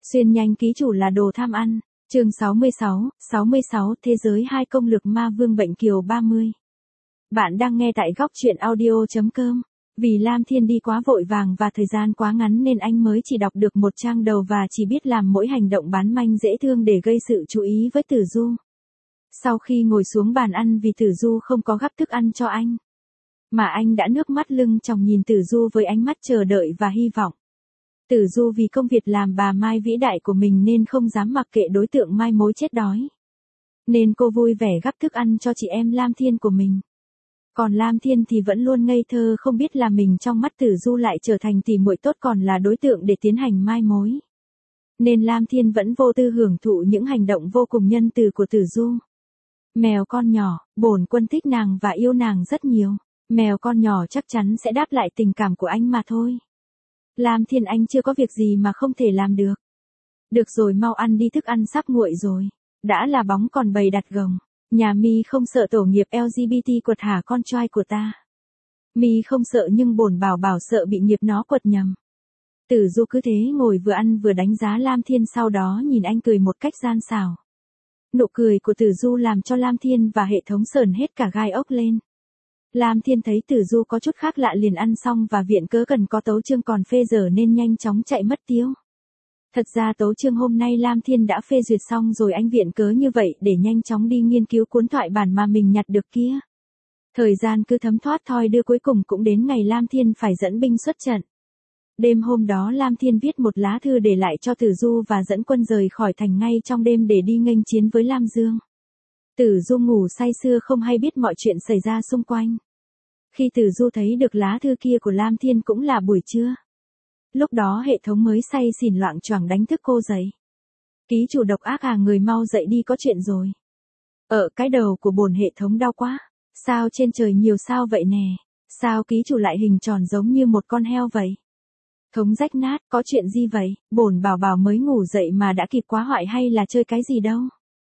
Xuyên nhanh ký chủ là đồ tham ăn. Chương 66, Thế giới 2 công lược ma vương bệnh kiều 30. Bạn đang nghe tại góc truyện audio.com. Vì Lam Thiên đi quá vội vàng và thời gian quá ngắn nên anh mới chỉ đọc được một trang đầu và chỉ biết làm mỗi hành động bán manh dễ thương để gây sự chú ý với Tử Du. Sau khi ngồi xuống bàn ăn vì Tử Du không có gắp thức ăn cho anh, mà anh đã nước mắt lưng tròng nhìn Tử Du với ánh mắt chờ đợi và hy vọng. Tử Du vì công việc làm bà Mai vĩ đại của mình nên không dám mặc kệ đối tượng mai mối chết đói. Nên cô vui vẻ gắp thức ăn cho chị em Lam Thiên của mình. Còn Lam Thiên thì vẫn luôn ngây thơ không biết là mình trong mắt Tử Du lại trở thành tỉ muội tốt còn là đối tượng để tiến hành mai mối. Nên Lam Thiên vẫn vô tư hưởng thụ những hành động vô cùng nhân từ của Tử Du. Mèo con nhỏ, bổn quân thích nàng và yêu nàng rất nhiều. Mèo con nhỏ chắc chắn sẽ đáp lại tình cảm của anh mà thôi. Lam Thiên anh chưa có việc gì mà không thể làm được. Được rồi mau ăn đi thức ăn sắp nguội rồi. Đã là bóng còn bầy đặt gồng. Nhà mi không sợ tổ nghiệp LGBT quật hả con trai của ta. Mi không sợ nhưng bổn bảo bảo sợ bị nghiệp nó quật nhầm. Tử Du cứ thế ngồi vừa ăn vừa đánh giá Lam Thiên sau đó nhìn anh cười một cách gian xảo. Nụ cười của Tử Du làm cho Lam Thiên và hệ thống sởn hết cả gai ốc lên. Lam Thiên thấy Tử Du có chút khác lạ liền ăn xong và viện cớ cần có tấu chương còn phê dở nên nhanh chóng chạy mất tiêu. Thật ra tấu chương hôm nay Lam Thiên đã phê duyệt xong rồi anh viện cớ như vậy để nhanh chóng đi nghiên cứu cuốn thoại bản mà mình nhặt được kia. Thời gian cứ thấm thoát thoi đưa cuối cùng cũng đến ngày Lam Thiên phải dẫn binh xuất trận. Đêm hôm đó Lam Thiên viết một lá thư để lại cho Tử Du và dẫn quân rời khỏi thành ngay trong đêm để đi nghênh chiến với Lam Dương. Tử Du ngủ say sưa không hay biết mọi chuyện xảy ra xung quanh. Khi Tử Du thấy được lá thư kia của Lam Thiên cũng là buổi trưa. Lúc đó hệ thống mới say xỉn loạng choạng đánh thức cô dậy. Ký chủ độc ác người mau dậy đi có chuyện rồi. Cái đầu của bổn hệ thống đau quá. Sao trên trời nhiều sao vậy nè? Sao ký chủ lại hình tròn giống như một con heo vậy? Thống rách nát, có chuyện gì vậy? Bổn bảo bảo mới ngủ dậy mà đã kịp quá hoại hay là chơi cái gì đâu?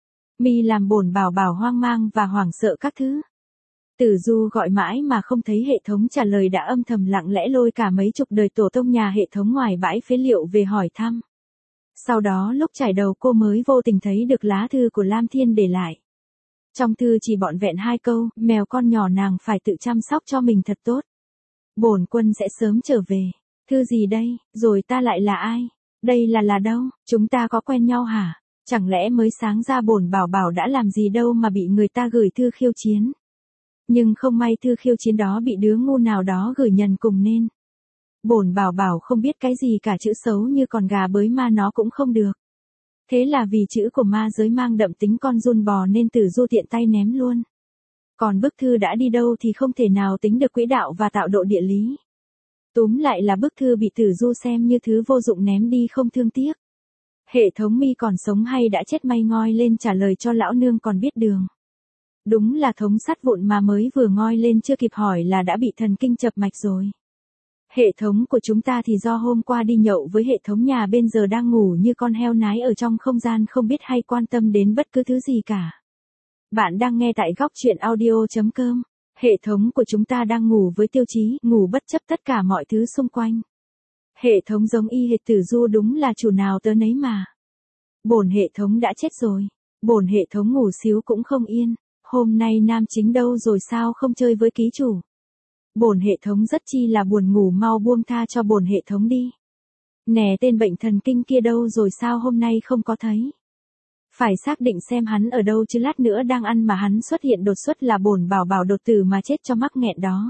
Mi làm bổn bảo bảo hoang mang và hoảng sợ các thứ. Tử Du gọi mãi mà không thấy hệ thống trả lời đã âm thầm lặng lẽ lôi cả mấy chục đời tổ tông nhà hệ thống ngoài bãi phế liệu về hỏi thăm. Sau đó lúc trải đầu cô mới vô tình thấy được lá thư của Lam Thiên để lại. Trong thư chỉ vỏn vẹn 2 câu, mèo con nhỏ nàng phải tự chăm sóc cho mình thật tốt. Bổn quân sẽ sớm trở về. Thư gì đây, rồi ta lại là ai? Đây là đâu, chúng ta có quen nhau hả? Chẳng lẽ mới sáng ra bổn bảo bảo đã làm gì đâu mà bị người ta gửi thư khiêu chiến? Nhưng không may thư khiêu chiến đó bị đứa ngu nào đó gửi nhầm cùng nên. Bổn bảo bảo không biết cái gì cả chữ xấu như con gà bới ma nó cũng không được. Thế là vì chữ của ma giới mang đậm tính con giun bò nên Tử Du tiện tay ném luôn. Còn bức thư đã đi đâu thì không thể nào tính được quỹ đạo và tạo độ địa lý. Túm lại là bức thư bị Tử Du xem như thứ vô dụng ném đi không thương tiếc. Hệ thống mi còn sống hay đã chết may ngoi lên trả lời cho lão nương còn biết đường. Đúng là thống sắt vụn mà mới vừa ngoi lên chưa kịp hỏi là đã bị thần kinh chập mạch rồi. Hệ thống của chúng ta thì do hôm qua đi nhậu với hệ thống nhà bên giờ đang ngủ như con heo nái ở trong không gian không biết hay quan tâm đến bất cứ thứ gì cả. Bạn đang nghe tại góc truyện audio.com. Hệ thống của chúng ta đang ngủ với tiêu chí ngủ bất chấp tất cả mọi thứ xung quanh. Hệ thống giống y hệt Tử Du đúng là chủ nào tớ nấy mà. Bổn hệ thống đã chết rồi. Bổn hệ thống ngủ xíu cũng không yên. Hôm nay nam chính đâu rồi sao không chơi với ký chủ? Bổn hệ thống rất chi là buồn ngủ mau buông tha cho bổn hệ thống đi. Nè tên bệnh thần kinh kia đâu rồi sao hôm nay không có thấy? Phải xác định xem hắn ở đâu chứ lát nữa đang ăn mà hắn xuất hiện đột xuất là bổn bảo bảo đột tử mà chết cho mắc nghẹn đó.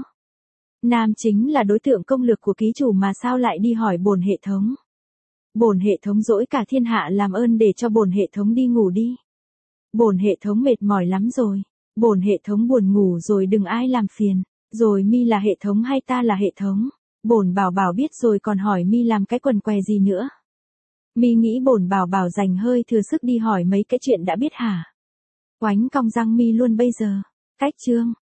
Nam chính là đối tượng công lược của ký chủ mà sao lại đi hỏi bổn hệ thống? Bổn hệ thống dỗi cả thiên hạ làm ơn để cho bổn hệ thống đi ngủ đi. Bổn hệ thống mệt mỏi lắm rồi. Bổn hệ thống buồn ngủ rồi đừng ai làm phiền. Rồi mi là hệ thống hay ta là hệ thống? Bổn bảo bảo biết rồi còn hỏi mi làm cái quần què gì nữa? Mi nghĩ bổn bảo bảo dành hơi thừa sức đi hỏi mấy cái chuyện đã biết hả? Oánh cong răng mi luôn bây giờ. Cách chương.